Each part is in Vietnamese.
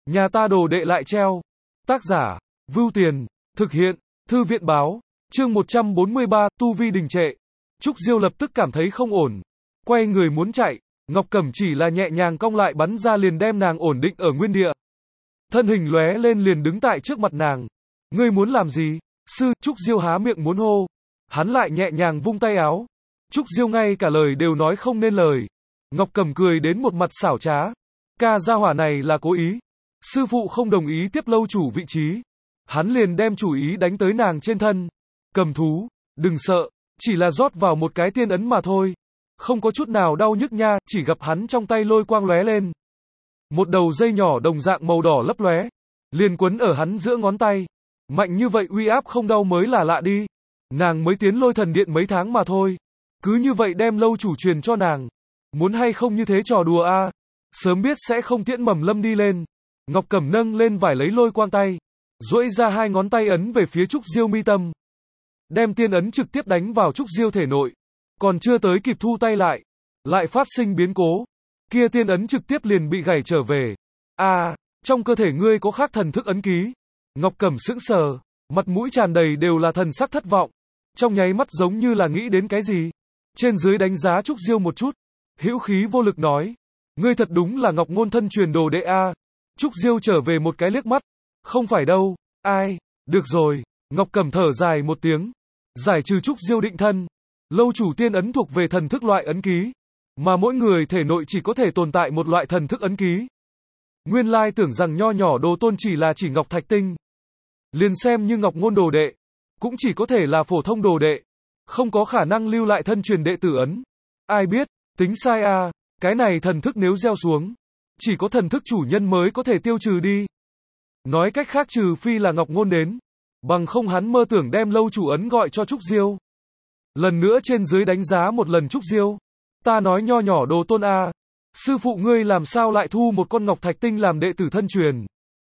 Nhà ta đồ đệ lại treo. Tác giả, Vưu Tiền, thực hiện, Thư viện báo, chương 143, tu vi đình trệ. Trúc Diêu lập tức cảm thấy không ổn. Quay người muốn chạy, Ngọc Cẩm chỉ là nhẹ nhàng cong lại bắn ra liền đem nàng ổn định ở nguyên địa. Thân hình lóe lên liền đứng tại trước mặt nàng. Ngươi muốn làm gì? Sư, Trúc Diêu há miệng muốn hô. Hắn lại nhẹ nhàng vung tay áo. Trúc Diêu ngay cả lời đều nói không nên lời. Ngọc Cẩm cười đến một mặt xảo trá. Ca gia hỏa này là cố ý. Sư phụ không đồng ý tiếp lâu chủ vị trí. Hắn liền đem chủ ý đánh tới nàng trên thân. Cầm thú, đừng sợ, chỉ là rót vào một cái tiên ấn mà thôi. Không có chút nào đau nhức nha, chỉ gặp hắn trong tay lôi quang lóe lên. Một đầu dây nhỏ đồng dạng màu đỏ lấp lóe, liền quấn ở hắn giữa ngón tay. Mạnh như vậy uy áp không đau mới là lạ đi. Nàng mới tiến Lôi Thần Điện mấy tháng mà thôi. Cứ như vậy đem lâu chủ truyền cho nàng. Muốn hay không như thế trò đùa a? Sớm biết sẽ không tiễn Mầm Lâm đi lên. Ngọc Cẩm nâng lên vải lấy lôi quang tay, duỗi ra hai ngón tay ấn về phía Trúc Diêu mi tâm. Đem tiên ấn trực tiếp đánh vào Trúc Diêu thể nội. Còn chưa tới kịp thu tay lại phát sinh biến cố. Kia tiên ấn trực tiếp liền bị gảy trở về. Trong cơ thể ngươi có khác thần thức ấn ký. Ngọc Cẩm sững sờ, mặt mũi tràn đầy đều là thần sắc thất vọng. Trong nháy mắt giống như là nghĩ đến cái gì. Trên dưới đánh giá Trúc Diêu một chút, hữu khí vô lực nói. Ngươi thật đúng là Ngọc Ngôn thân truyền đồ đệ a. Trúc Diêu trở về một cái liếc mắt. Không phải đâu, ai, được rồi. Ngọc Cẩm thở dài một tiếng. Giải trừ Trúc Diêu định thân. Lâu chủ tiên ấn thuộc về thần thức loại ấn ký. Mà mỗi người thể nội chỉ có thể tồn tại một loại thần thức ấn ký. Nguyên lai tưởng rằng nho nhỏ đồ tôn chỉ Ngọc Thạch Tinh. Liền xem như Ngọc Ngôn đồ đệ. Cũng chỉ có thể là phổ thông đồ đệ. Không có khả năng lưu lại thân truyền đệ tử ấn. Ai biết, tính sai a. Cái này thần thức nếu gieo xuống, chỉ có thần thức chủ nhân mới có thể tiêu trừ đi. Nói cách khác trừ phi là Ngọc Ngôn đến. Bằng không hắn mơ tưởng đem lâu chủ ấn gọi cho Trúc Diêu. Lần nữa trên dưới đánh giá một lần Trúc Diêu. Ta nói nho nhỏ đồ tôn a. Sư phụ ngươi làm sao lại thu một con Ngọc Thạch Tinh làm đệ tử thân truyền.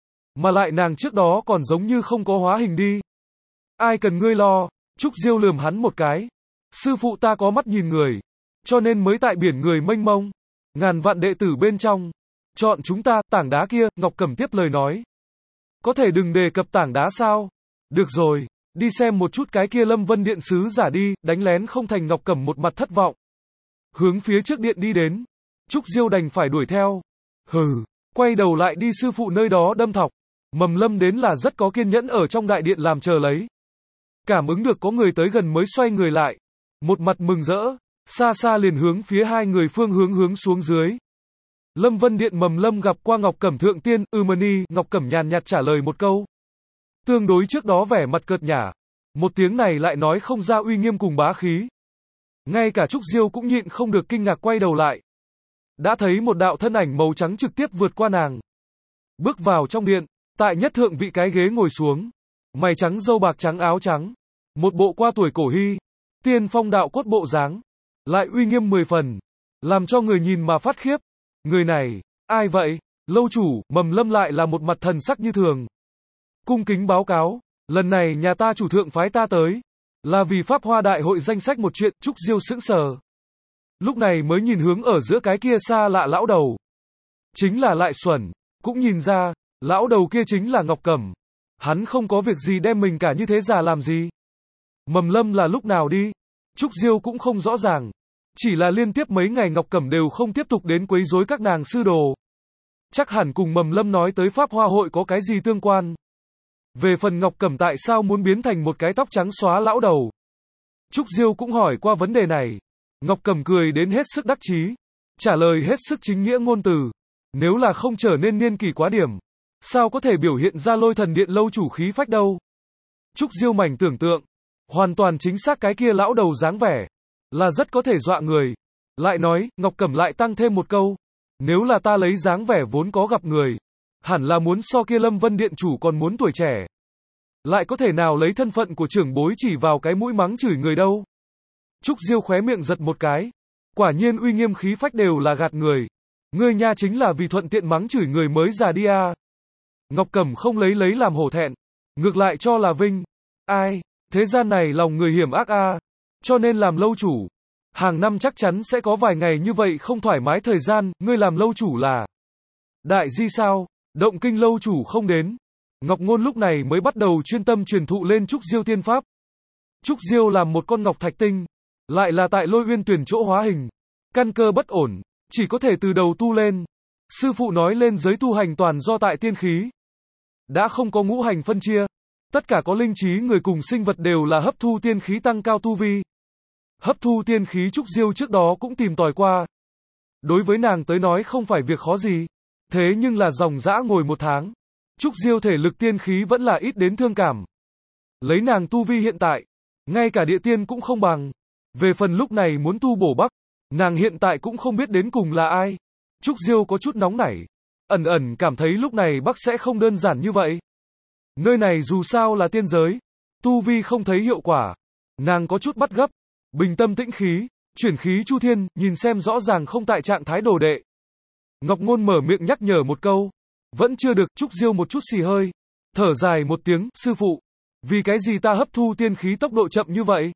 Mà lại nàng trước đó còn giống như không có hóa hình đi. Ai cần ngươi lo. Trúc Diêu lườm hắn một cái. Sư phụ ta có mắt nhìn người. Cho nên mới tại biển người mênh mông. Ngàn vạn đệ tử bên trong. Chọn chúng ta, tảng đá kia, Ngọc Cẩm tiếp lời nói. Có thể đừng đề cập tảng đá sao? Được rồi, đi xem một chút cái kia Lâm Vân Điện sứ giả đi, đánh lén không thành. Ngọc Cẩm một mặt thất vọng. Hướng phía trước điện đi đến. Trúc Diêu đành phải đuổi theo. Quay đầu lại đi sư phụ nơi đó đâm thọc. Mầm Lâm đến là rất có kiên nhẫn ở trong đại điện làm chờ lấy. Cảm ứng được có người tới gần mới xoay người lại. Một mặt mừng rỡ, xa xa liền hướng phía hai người phương hướng xuống dưới. Lâm Vân Điện Mầm Lâm gặp qua Ngọc Cẩm thượng tiên, Mani, Ngọc Cẩm nhàn nhạt trả lời một câu. Tương đối trước đó vẻ mặt cợt nhả. Một tiếng này lại nói không ra uy nghiêm cùng bá khí. Ngay cả Trúc Diêu cũng nhịn không được kinh ngạc quay đầu lại. Đã thấy một đạo thân ảnh màu trắng trực tiếp vượt qua nàng. Bước vào trong điện, tại nhất thượng vị cái ghế ngồi xuống. Mày trắng râu bạc trắng áo trắng. Một bộ qua tuổi cổ hy. Tiên phong đạo cốt bộ dáng. Lại uy nghiêm 10 phần. Làm cho người nhìn mà phát khiếp. Người này, ai vậy? Lâu chủ, Mầm Lâm lại là một mặt thần sắc như thường. Cung kính báo cáo, lần này nhà ta chủ thượng phái ta tới. Là vì Pháp Hoa Đại hội danh sách một chuyện. Trúc Diêu sững sờ. Lúc này mới nhìn hướng ở giữa cái kia xa lạ lão đầu. Chính là lại xuẩn. Cũng nhìn ra, lão đầu kia chính là Ngọc Cẩm. Hắn không có việc gì đem mình cả như thế già làm gì. Mầm Lâm là lúc nào đi? Trúc Diêu cũng không rõ ràng. Chỉ là liên tiếp mấy ngày Ngọc Cẩm đều không tiếp tục đến quấy rối các nàng sư đồ. Chắc hẳn cùng Mầm Lâm nói tới Pháp Hoa hội có cái gì tương quan. Về phần Ngọc Cẩm tại sao muốn biến thành một cái tóc trắng xóa lão đầu. Trúc Diêu cũng hỏi qua vấn đề này. Ngọc Cẩm cười đến hết sức đắc chí. Trả lời hết sức chính nghĩa ngôn từ. Nếu là không trở nên niên kỷ quá điểm. Sao có thể biểu hiện ra Lôi Thần Điện lâu chủ khí phách đâu. Trúc Diêu mảnh tưởng tượng. Hoàn toàn chính xác cái kia lão đầu dáng vẻ. Là rất có thể dọa người. Lại nói, Ngọc Cẩm lại tăng thêm một câu. Nếu là ta lấy dáng vẻ vốn có gặp người. Hẳn là muốn so kia Lâm Vân Điện chủ còn muốn tuổi trẻ. Lại có thể nào lấy thân phận của trưởng bối chỉ vào cái mũi mắng chửi người đâu. Trúc Diêu khóe miệng giật một cái. Quả nhiên uy nghiêm khí phách đều là gạt người. Ngươi nha chính là vì thuận tiện mắng chửi người mới già đi à. Ngọc Cẩm không lấy làm hổ thẹn. Ngược lại cho là vinh. Ai, thế gian này lòng người hiểm ác à. Cho nên làm lâu chủ. Hàng năm chắc chắn sẽ có vài ngày như vậy không thoải mái thời gian. Ngươi làm lâu chủ là đại di sao? Động kinh lâu chủ không đến. Ngọc Ngôn lúc này mới bắt đầu chuyên tâm truyền thụ lên Trúc Diêu tiên pháp. Trúc Diêu làm một con ngọc thạch tinh, lại là tại Lôi Uyên Tuyển chỗ hóa hình, căn cơ bất ổn, chỉ có thể từ đầu tu lên. Sư phụ nói lên giới tu hành toàn do tại tiên khí. Đã không có ngũ hành phân chia, tất cả có linh trí người cùng sinh vật đều là hấp thu tiên khí tăng cao tu vi. Hấp thu tiên khí Trúc Diêu trước đó cũng tìm tòi qua. Đối với nàng tới nói không phải việc khó gì. Thế nhưng là dòng dã ngồi 1 tháng. Trúc Diêu thể lực tiên khí vẫn là ít đến thương cảm. Lấy nàng tu vi hiện tại, ngay cả địa tiên cũng không bằng. Về phần lúc này muốn tu bổ Bắc, nàng hiện tại cũng không biết đến cùng là ai. Trúc Diêu có chút nóng nảy, ẩn ẩn cảm thấy lúc này Bắc sẽ không đơn giản như vậy. Nơi này dù sao là tiên giới, tu vi không thấy hiệu quả. Nàng có chút bắt gấp, bình tâm tĩnh khí, chuyển khí chu thiên, nhìn xem rõ ràng không tại trạng thái đồ đệ. Ngọc Ngôn mở miệng nhắc nhở một câu, vẫn chưa được. Trúc Diêu một chút xì hơi, thở dài một tiếng, sư phụ, vì cái gì ta hấp thu tiên khí tốc độ chậm như vậy?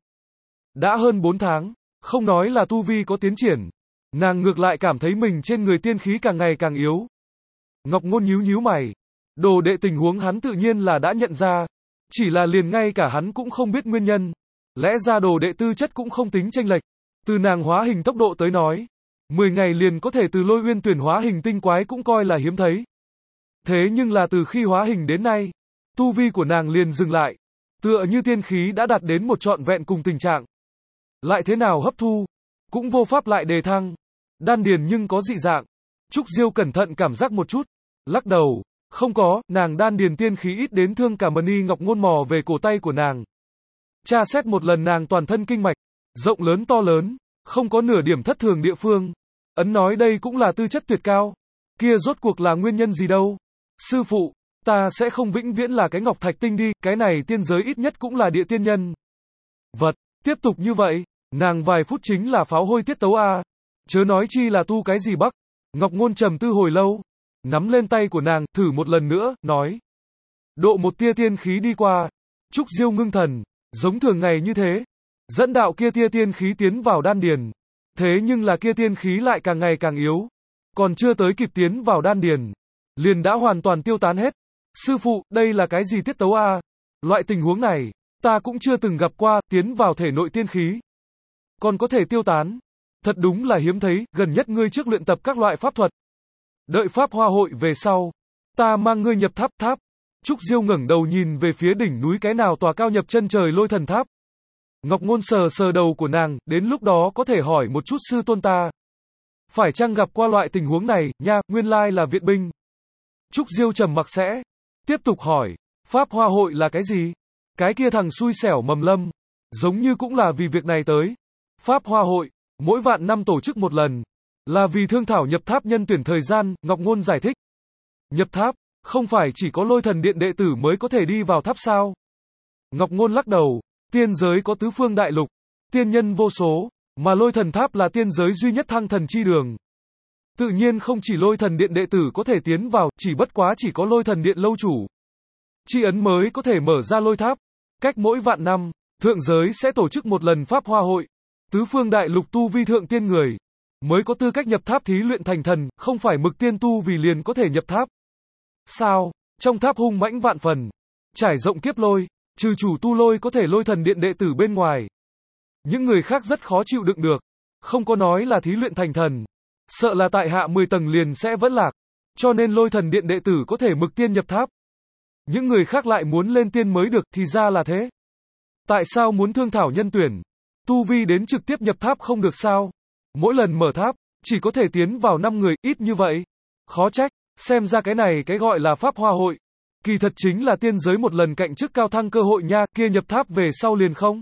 Đã hơn 4 tháng, không nói là tu vi có tiến triển, nàng ngược lại cảm thấy mình trên người tiên khí càng ngày càng yếu. Ngọc Ngôn nhíu nhíu mày, đồ đệ tình huống hắn tự nhiên là đã nhận ra, chỉ là liền ngay cả hắn cũng không biết nguyên nhân. Lẽ ra đồ đệ tư chất cũng không tính chênh lệch, từ nàng hóa hình tốc độ tới nói, 10 ngày liền có thể từ Lôi Uyên Tuyển hóa hình tinh quái cũng coi là hiếm thấy. Thế nhưng là từ khi hóa hình đến nay, tu vi của nàng liền dừng lại, tựa như tiên khí đã đạt đến một trọn vẹn cùng tình trạng. Lại thế nào hấp thu, cũng vô pháp lại đề thăng. Đan điền nhưng có dị dạng. Trúc Diêu cẩn thận cảm giác một chút, lắc đầu, không có, nàng đan điền tiên khí ít đến thương cả Mani. Ngọc Ngôn mò về cổ tay của nàng, tra xét một lần nàng toàn thân kinh mạch, rộng lớn to lớn, không có nửa điểm thất thường địa phương. Ấn nói đây cũng là tư chất tuyệt cao. Kia rốt cuộc là nguyên nhân gì đâu? Sư phụ, ta sẽ không vĩnh viễn là cái ngọc thạch tinh đi, cái này tiên giới ít nhất cũng là địa tiên nhân. Vật, tiếp tục như vậy, nàng vài phút chính là pháo hôi tiết tấu a. Chớ nói chi là tu cái gì Bắc. Ngọc Ngôn trầm tư hồi lâu, nắm lên tay của nàng, thử một lần nữa, nói. Độ một tia tiên khí đi qua. Trúc Diêu ngưng thần, giống thường ngày như thế, dẫn đạo kia tia tiên khí tiến vào đan điền. Thế nhưng là kia tiên khí lại càng ngày càng yếu, còn chưa tới kịp tiến vào đan điền, liền đã hoàn toàn tiêu tán hết. Sư phụ, đây là cái gì tiết tấu a? Loại tình huống này, ta cũng chưa từng gặp qua, tiến vào thể nội tiên khí, còn có thể tiêu tán. Thật đúng là hiếm thấy, gần nhất ngươi trước luyện tập các loại pháp thuật. Đợi pháp hoa hội về sau, ta mang ngươi nhập tháp tháp. Trúc Diêu ngẩng đầu nhìn về phía đỉnh núi cái nào tòa cao nhập chân trời Lôi Thần Tháp. Ngọc Ngôn sờ sờ đầu của nàng, đến lúc đó có thể hỏi một chút sư tôn ta. Phải chăng gặp qua loại tình huống này, nha, nguyên lai là viện binh. Trúc Diêu trầm mặc sẽ, tiếp tục hỏi, pháp hoa hội là cái gì? Cái kia thằng xui xẻo Mầm Lâm, giống như cũng là vì việc này tới. Pháp hoa hội, mỗi vạn năm tổ chức một lần, là vì thương thảo nhập tháp nhân tuyển thời gian. Ngọc Ngôn giải thích. Nhập tháp, không phải chỉ có Lôi Thần Điện đệ tử mới có thể đi vào tháp sao? Ngọc Ngôn lắc đầu, tiên giới có tứ phương đại lục, tiên nhân vô số, mà Lôi Thần Tháp là tiên giới duy nhất thăng thần chi đường. Tự nhiên không chỉ Lôi Thần Điện đệ tử có thể tiến vào, chỉ bất quá chỉ có Lôi Thần Điện lâu chủ chi ấn mới có thể mở ra lôi tháp. Cách mỗi vạn năm, thượng giới sẽ tổ chức một lần pháp hoa hội. Tứ phương đại lục tu vi thượng tiên người mới có tư cách nhập tháp thí luyện thành thần, không phải mực tiên tu vì liền có thể nhập tháp. Sao? Trong tháp hung mãnh vạn phần, trải rộng kiếp lôi, trừ chủ tu lôi có thể Lôi Thần Điện đệ tử bên ngoài, những người khác rất khó chịu đựng được. Không có nói là thí luyện thành thần, sợ là tại hạ 10 tầng liền sẽ vẫn lạc, cho nên Lôi Thần Điện đệ tử có thể mực tiên nhập tháp. Những người khác lại muốn lên tiên mới được, thì ra là thế. Tại sao muốn thương thảo nhân tuyển? Tu vi đến trực tiếp nhập tháp không được sao? Mỗi lần mở tháp, chỉ có thể tiến vào 5 người, ít như vậy. Khó trách, xem ra cái này cái gọi là pháp hoa hội, kỳ thật chính là tiên giới một lần cạnh chức cao thăng cơ hội nha. Kia nhập tháp về sau liền không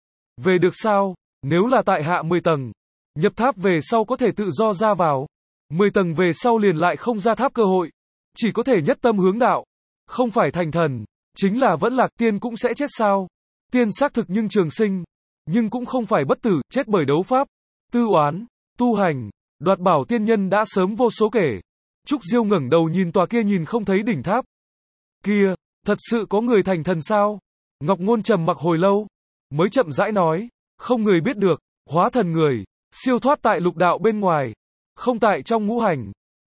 về được sao? Nếu là tại hạ 10 tầng, nhập tháp về sau có thể tự do ra vào. 10 tầng về sau liền lại không ra tháp cơ hội, chỉ có thể nhất tâm hướng đạo. Không phải thành thần, chính là vẫn lạc. Tiên cũng sẽ chết sao? Tiên xác thực nhưng trường sinh, nhưng cũng không phải bất tử, chết bởi đấu pháp, tư oán, tu hành, đoạt bảo tiên nhân đã sớm vô số kể. Trúc Diêu ngẩng đầu nhìn tòa kia nhìn không thấy đỉnh tháp. Kia, thật sự có người thành thần sao? Ngọc Ngôn trầm mặc hồi lâu, mới chậm rãi nói, không người biết được, hóa thần người, siêu thoát tại lục đạo bên ngoài, không tại trong ngũ hành,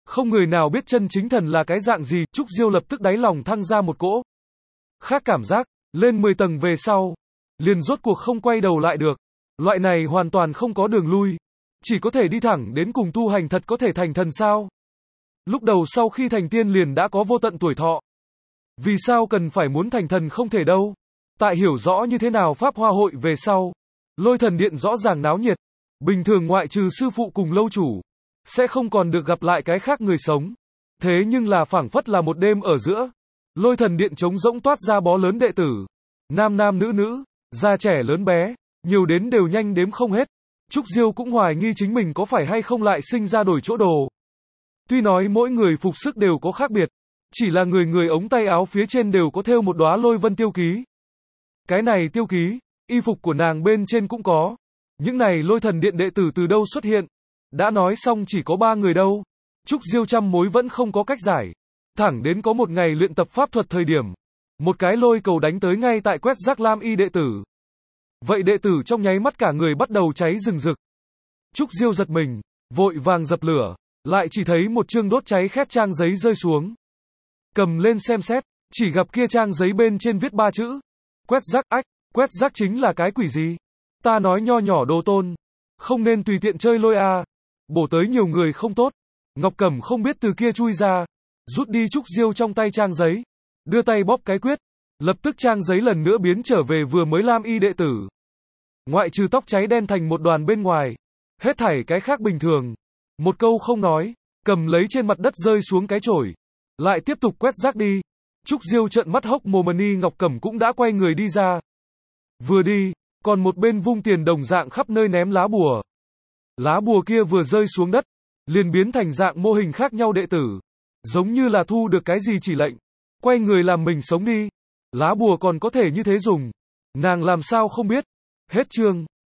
Không người nào biết chân chính thần là cái dạng gì, Trúc Diêu lập tức đáy lòng thăng ra một cỗ khác cảm giác, lên 10 tầng về sau, liền rốt cuộc không quay đầu lại được. Loại này hoàn toàn không có đường lui, chỉ có thể đi thẳng đến cùng tu hành thật có thể thành thần sao? Lúc đầu sau khi thành tiên liền đã có vô tận tuổi thọ. Vì sao cần phải muốn thành thần không thể đâu? Tại hiểu rõ như thế nào Pháp Hoa hội về sau, Lôi Thần Điện rõ ràng náo nhiệt. Bình thường ngoại trừ sư phụ cùng lâu chủ, sẽ không còn được gặp lại cái khác người sống. Thế nhưng là phảng phất là một đêm ở giữa, Lôi Thần Điện trống rỗng toát ra bó lớn đệ tử. Nam nam nữ nữ, già trẻ lớn bé, nhiều đến đều nhanh đếm không hết. Trúc Diêu cũng hoài nghi chính mình có phải hay không lại sinh ra đổi chỗ đồ. Tuy nói mỗi người phục sức đều có khác biệt, chỉ là người người ống tay áo phía trên đều có thêu một đóa lôi vân tiêu ký. Cái này tiêu ký, y phục của nàng bên trên cũng có. Những này Lôi Thần Điện đệ tử từ đâu xuất hiện? Đã nói xong chỉ có 3 người đâu. Trúc Diêu trăm mối vẫn không có cách giải. Thẳng đến có một ngày luyện tập pháp thuật thời điểm, một cái lôi cầu đánh tới ngay tại quét rác lam y đệ tử. Vậy đệ tử trong nháy mắt cả người bắt đầu cháy rừng rực. Trúc Diêu giật mình, vội vàng dập lửa, lại chỉ thấy một chương đốt cháy khét trang giấy rơi xuống. Cầm lên xem xét, chỉ gặp kia trang giấy bên trên viết 3 chữ. Quét rác ách, quét rác chính là cái quỷ gì? Ta nói nho nhỏ đồ tôn, không nên tùy tiện chơi lôi a, bổ tới nhiều người không tốt. Ngọc Cẩm không biết từ kia chui ra, rút đi Trúc Diêu trong tay trang giấy, đưa tay bóp cái quyết, lập tức trang giấy lần nữa biến trở về vừa mới lam y đệ tử. Ngoại trừ tóc cháy đen thành một đoàn bên ngoài, hết thảy cái khác bình thường. Một câu không nói, cầm lấy trên mặt đất rơi xuống cái chổi, lại tiếp tục quét rác đi. Trúc Diêu trợn mắt hốc mồm, Ngọc Cẩm cũng đã quay người đi ra. Vừa đi, còn một bên vung tiền đồng dạng khắp nơi ném lá bùa. Lá bùa kia vừa rơi xuống đất, liền biến thành dạng mô hình khác nhau đệ tử. Giống như là thu được cái gì chỉ lệnh. Quay người làm mình sống đi. Lá bùa còn có thể như thế dùng. Nàng làm sao không biết. Hết chương.